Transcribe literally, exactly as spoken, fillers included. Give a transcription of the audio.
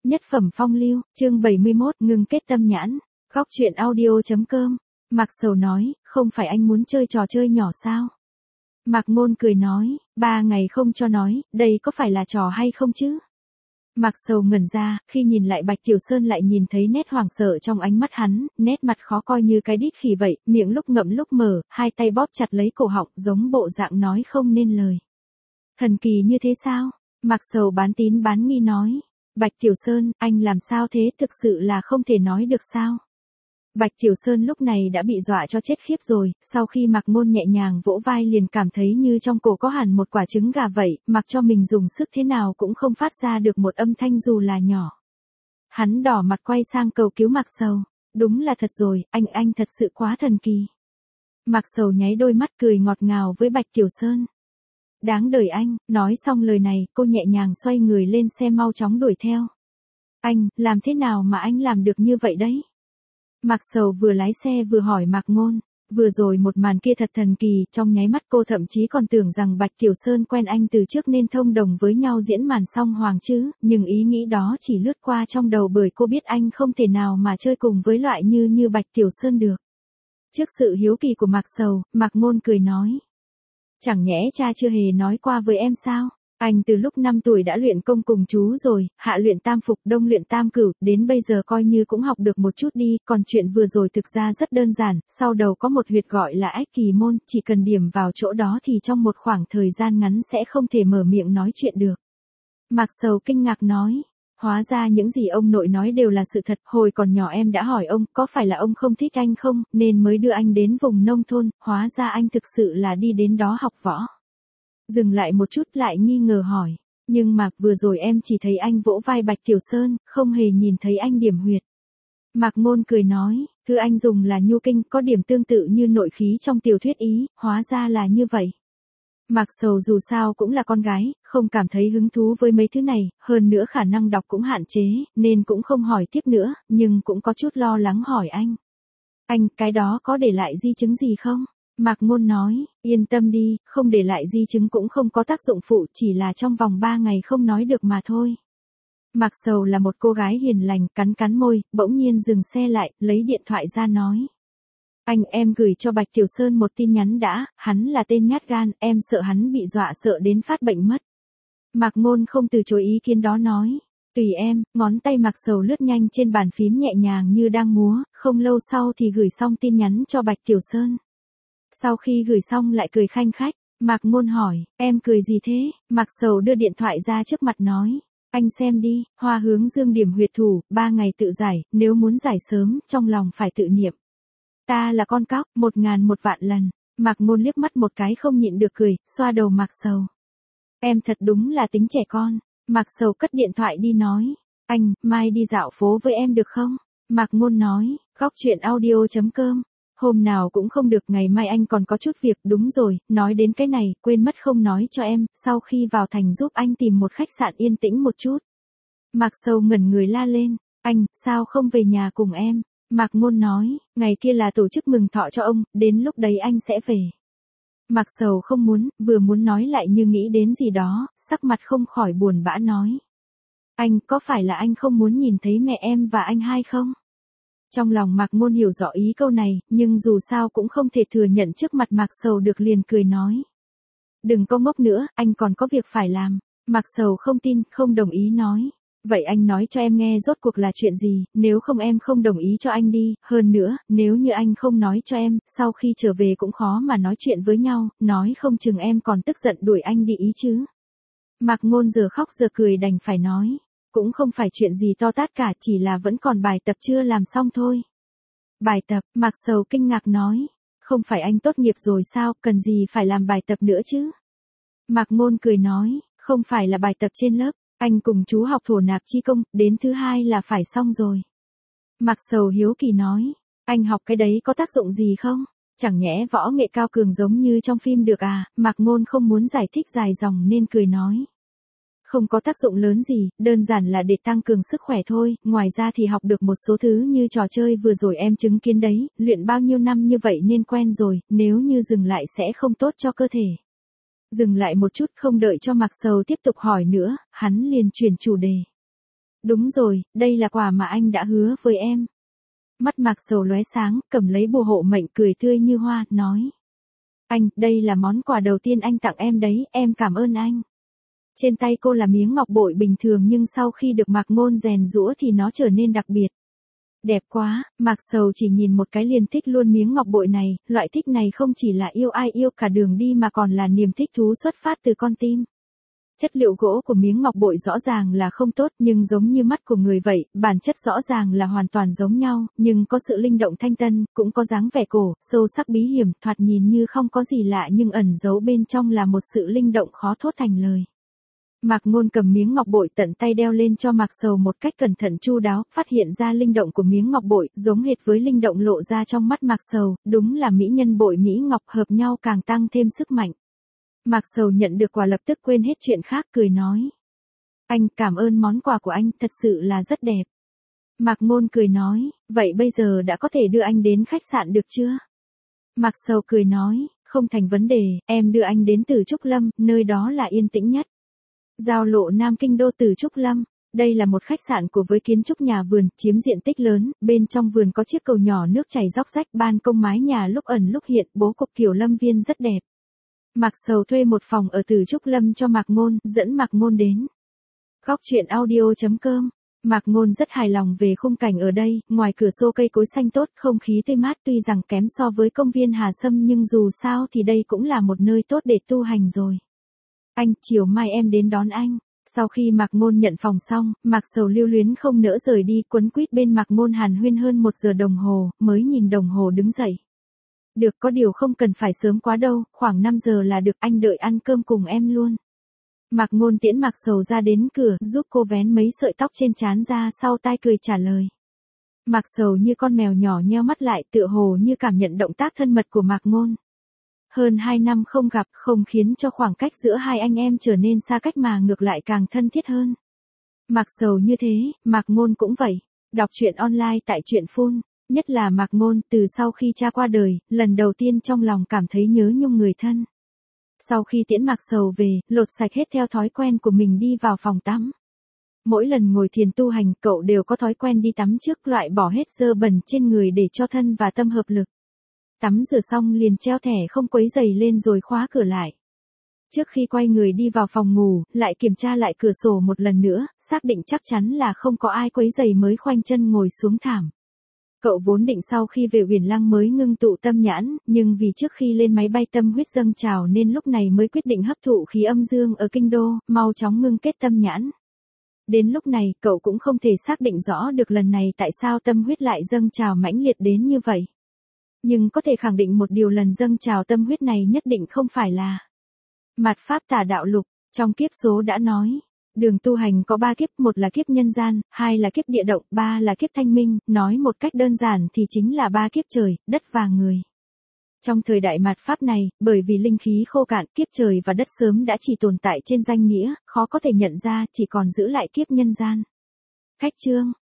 Nhất phẩm phong lưu, chương bảy mươi mốt, ngừng kết tâm nhãn. Góc truyện audio.com. Mạc Sầu nói, không phải anh muốn chơi trò chơi nhỏ sao? Mạc Ngôn cười nói, ba ngày không cho nói, đây có phải là trò hay không chứ? Mạc Sầu ngẩn ra, khi nhìn lại Bạch Tiểu Sơn lại nhìn thấy nét hoảng sợ trong ánh mắt hắn, nét mặt khó coi như cái đít khỉ vậy, miệng lúc ngậm lúc mở, hai tay bóp chặt lấy cổ họng, giống bộ dạng nói không nên lời. Thần kỳ như thế sao? Mạc Sầu bán tín bán nghi nói. Bạch Tiểu Sơn, anh làm sao thế, thực sự là không thể nói được sao? Bạch Tiểu Sơn lúc này đã bị dọa cho chết khiếp rồi, sau khi Mạc Ngôn nhẹ nhàng vỗ vai liền cảm thấy như trong cổ có hẳn một quả trứng gà vậy, mặc cho mình dùng sức thế nào cũng không phát ra được một âm thanh dù là nhỏ. Hắn đỏ mặt quay sang cầu cứu Mạc Sầu, đúng là thật rồi, anh anh thật sự quá thần kỳ. Mạc Sầu nháy đôi mắt cười ngọt ngào với Bạch Tiểu Sơn. Đáng đời anh, nói xong lời này, cô nhẹ nhàng xoay người lên xe mau chóng đuổi theo. Anh, làm thế nào mà anh làm được như vậy đấy? Mạc Sầu vừa lái xe vừa hỏi Mạc Ngôn, vừa rồi một màn kia thật thần kỳ, trong nháy mắt cô thậm chí còn tưởng rằng Bạch Tiểu Sơn quen anh từ trước nên thông đồng với nhau diễn màn song hoàng chứ, nhưng ý nghĩ đó chỉ lướt qua trong đầu bởi cô biết anh không thể nào mà chơi cùng với loại như như Bạch Tiểu Sơn được. Trước sự hiếu kỳ của Mạc Sầu, Mạc Ngôn cười nói. Chẳng nhẽ cha chưa hề nói qua với em sao? Anh từ lúc năm tuổi đã luyện công cùng chú rồi, hạ luyện tam phục, đông luyện tam cửu, đến bây giờ coi như cũng học được một chút đi, còn chuyện vừa rồi thực ra rất đơn giản, sau đầu có một huyệt gọi là ách kỳ môn, chỉ cần điểm vào chỗ đó thì trong một khoảng thời gian ngắn sẽ không thể mở miệng nói chuyện được. Mạc Sầu kinh ngạc nói. Hóa ra những gì ông nội nói đều là sự thật, hồi còn nhỏ em đã hỏi ông, có phải là ông không thích anh không, nên mới đưa anh đến vùng nông thôn, hóa ra anh thực sự là đi đến đó học võ. Dừng lại một chút lại nghi ngờ hỏi, nhưng mà vừa rồi em chỉ thấy anh vỗ vai Bạch Tiểu Sơn, không hề nhìn thấy anh điểm huyệt. Mạc Ngôn cười nói, thứ anh dùng là nhu kinh, có điểm tương tự như nội khí trong tiểu thuyết Ý, hóa ra là như vậy. Mạc Sầu dù sao cũng là con gái, không cảm thấy hứng thú với mấy thứ này, hơn nữa khả năng đọc cũng hạn chế, nên cũng không hỏi tiếp nữa, nhưng cũng có chút lo lắng hỏi anh. Anh, cái đó có để lại di chứng gì không? Mạc Ngôn nói, yên tâm đi, không để lại di chứng cũng không có tác dụng phụ, chỉ là trong vòng ba ngày không nói được mà thôi. Mạc Sầu là một cô gái hiền lành, cắn cắn môi, bỗng nhiên dừng xe lại, lấy điện thoại ra nói. Anh, em gửi cho Bạch Tiểu Sơn một tin nhắn đã, hắn là tên nhát gan, em sợ hắn bị dọa sợ đến phát bệnh mất. Mạc Ngôn không từ chối ý kiến đó nói. Tùy em, ngón tay Mạc Sầu lướt nhanh trên bàn phím nhẹ nhàng như đang múa, không lâu sau thì gửi xong tin nhắn cho Bạch Tiểu Sơn. Sau khi gửi xong lại cười khanh khách, Mạc Ngôn hỏi, em cười gì thế? Mạc Sầu đưa điện thoại ra trước mặt nói. Anh xem đi, hoa hướng dương điểm huyệt thủ, ba ngày tự giải, nếu muốn giải sớm, trong lòng phải tự niệm. Ta là con cóc, một ngàn một vạn lần. Mạc Ngôn liếc mắt một cái không nhịn được cười, xoa đầu Mạc Sầu. Em thật đúng là tính trẻ con. Mạc Sầu cất điện thoại đi nói. Anh, mai đi dạo phố với em được không? Mạc Ngôn nói, góc truyện audio.com. Hôm nào cũng không được, ngày mai anh còn có chút việc, đúng rồi, nói đến cái này, quên mất không nói cho em, sau khi vào thành giúp anh tìm một khách sạn yên tĩnh một chút. Mạc Sầu ngẩn người la lên, anh, sao không về nhà cùng em? Mạc Ngôn nói, ngày kia là tổ chức mừng thọ cho ông, đến lúc đấy anh sẽ về. Mạc Sầu không muốn, vừa muốn nói lại như nghĩ đến gì đó, sắc mặt không khỏi buồn bã nói. Anh, có phải là anh không muốn nhìn thấy mẹ em và anh hai không? Trong lòng Mạc Ngôn hiểu rõ ý câu này, nhưng dù sao cũng không thể thừa nhận trước mặt Mạc Sầu được, liền cười nói. Đừng có ngốc nữa, anh còn có việc phải làm. Mạc Sầu không tin, không đồng ý nói. Vậy anh nói cho em nghe rốt cuộc là chuyện gì, nếu không em không đồng ý cho anh đi, hơn nữa, nếu như anh không nói cho em, sau khi trở về cũng khó mà nói chuyện với nhau, nói không chừng em còn tức giận đuổi anh đi ý chứ. Mạc Ngôn giờ khóc giờ cười đành phải nói. Cũng không phải chuyện gì to tát cả, chỉ là vẫn còn bài tập chưa làm xong thôi. Bài tập, Mạc Sầu kinh ngạc nói. Không phải anh tốt nghiệp rồi sao, cần gì phải làm bài tập nữa chứ? Mạc Ngôn cười nói, không phải là bài tập trên lớp, anh cùng chú học thổ nạp chi công, đến thứ hai là phải xong rồi. Mạc Sầu hiếu kỳ nói, anh học cái đấy có tác dụng gì không? Chẳng nhẽ võ nghệ cao cường giống như trong phim được à? Mạc Ngôn không muốn giải thích dài dòng nên cười nói. Không có tác dụng lớn gì, đơn giản là để tăng cường sức khỏe thôi, ngoài ra thì học được một số thứ như trò chơi vừa rồi em chứng kiến đấy, luyện bao nhiêu năm như vậy nên quen rồi, nếu như dừng lại sẽ không tốt cho cơ thể. Dừng lại một chút, không đợi cho Mạc Sầu tiếp tục hỏi nữa, hắn liền chuyển chủ đề. Đúng rồi, đây là quà mà anh đã hứa với em. Mắt Mạc Sầu lóe sáng, cầm lấy bùa hộ mệnh cười tươi như hoa, nói. Anh, đây là món quà đầu tiên anh tặng em đấy, em cảm ơn anh. Trên tay cô là miếng ngọc bội bình thường nhưng sau khi được Mạc Ngôn rèn giũa thì nó trở nên đặc biệt. Đẹp quá, Mạc Sầu chỉ nhìn một cái liền thích luôn miếng ngọc bội này, loại thích này không chỉ là yêu ai yêu cả đường đi mà còn là niềm thích thú xuất phát từ con tim. Chất liệu gỗ của miếng ngọc bội rõ ràng là không tốt nhưng giống như mắt của người vậy, bản chất rõ ràng là hoàn toàn giống nhau, nhưng có sự linh động thanh tân, cũng có dáng vẻ cổ, sâu sắc bí hiểm, thoạt nhìn như không có gì lạ nhưng ẩn giấu bên trong là một sự linh động khó thốt thành lời. Mạc Ngôn cầm miếng ngọc bội tận tay đeo lên cho Mạc Sầu một cách cẩn thận chu đáo, phát hiện ra linh động của miếng ngọc bội, giống hệt với linh động lộ ra trong mắt Mạc Sầu, đúng là mỹ nhân bội mỹ ngọc hợp nhau càng tăng thêm sức mạnh. Mạc Sầu nhận được quà lập tức quên hết chuyện khác cười nói. Anh cảm ơn món quà của anh, thật sự là rất đẹp. Mạc Ngôn cười nói, vậy bây giờ đã có thể đưa anh đến khách sạn được chưa? Mạc Sầu cười nói, không thành vấn đề, em đưa anh đến Từ Trúc Lâm, nơi đó là yên tĩnh nhất. Giao lộ Nam Kinh đô Từ Trúc Lâm. Đây là một khách sạn của với kiến trúc nhà vườn, chiếm diện tích lớn, bên trong vườn có chiếc cầu nhỏ nước chảy róc rách, ban công mái nhà lúc ẩn lúc hiện, bố cục kiểu lâm viên rất đẹp. Mạc Sầu thuê một phòng ở Từ Trúc Lâm cho Mạc Ngôn, dẫn Mạc Ngôn đến. Góc truyện audio chấm com. Mạc Ngôn rất hài lòng về khung cảnh ở đây, ngoài cửa sổ cây cối xanh tốt, không khí tươi mát tuy rằng kém so với công viên Hà Sâm nhưng dù sao thì đây cũng là một nơi tốt để tu hành rồi. Anh, chiều mai em đến đón anh. Sau khi Mạc Ngôn nhận phòng xong, Mạc Sầu lưu luyến không nỡ rời đi, quấn quýt bên Mạc Ngôn hàn huyên hơn một giờ đồng hồ, mới nhìn đồng hồ đứng dậy. Được, có điều không cần phải sớm quá đâu, khoảng năm giờ là được, anh đợi ăn cơm cùng em luôn. Mạc Ngôn tiễn Mạc Sầu ra đến cửa, giúp cô vén mấy sợi tóc trên trán ra sau tai cười trả lời. Mạc Sầu như con mèo nhỏ nheo mắt lại, tựa hồ như cảm nhận động tác thân mật của Mạc Ngôn. Hơn hai năm không gặp không khiến cho khoảng cách giữa hai anh em trở nên xa cách mà ngược lại càng thân thiết hơn. Mạc Sầu như thế, Mạc Ngôn cũng vậy. Đọc truyện online tại truyện phun. Nhất là Mạc Ngôn, từ sau khi cha qua đời, lần đầu tiên trong lòng cảm thấy nhớ nhung người thân. Sau khi tiễn Mạc Sầu về, lột sạch hết theo thói quen của mình đi vào phòng tắm. Mỗi lần ngồi thiền tu hành, cậu đều có thói quen đi tắm trước, loại bỏ hết dơ bẩn trên người để cho thân và tâm hợp lực. Tắm rửa xong liền treo thẻ không quấy rầy lên rồi khóa cửa lại. Trước khi quay người đi vào phòng ngủ, lại kiểm tra lại cửa sổ một lần nữa, xác định chắc chắn là không có ai quấy rầy mới khoanh chân ngồi xuống thảm. Cậu vốn định sau khi về Uyển Lăng mới ngưng tụ tâm nhãn, nhưng vì trước khi lên máy bay tâm huyết dâng trào nên lúc này mới quyết định hấp thụ khí âm dương ở kinh đô, mau chóng ngưng kết tâm nhãn. Đến lúc này, cậu cũng không thể xác định rõ được lần này tại sao tâm huyết lại dâng trào mãnh liệt đến như vậy. Nhưng có thể khẳng định một điều, lần dâng trào tâm huyết này nhất định không phải là mạt pháp tà đạo lục. Trong kiếp số đã nói, đường tu hành có ba kiếp, một là kiếp nhân gian, hai là kiếp địa động, ba là kiếp thanh minh, nói một cách đơn giản thì chính là ba kiếp trời, đất và người. Trong thời đại mạt pháp này, bởi vì linh khí khô cạn, kiếp trời và đất sớm đã chỉ tồn tại trên danh nghĩa, khó có thể nhận ra, chỉ còn giữ lại kiếp nhân gian. Khách chương